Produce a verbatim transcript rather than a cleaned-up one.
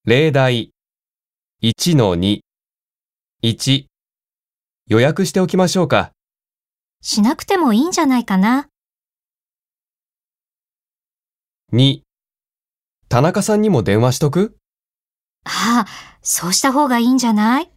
例題 いちのに。いち、予約しておきましょうか。 しなくてもいいんじゃないかな。 に、田中さんにも電話しとく？ ああ、そうした方がいいんじゃない？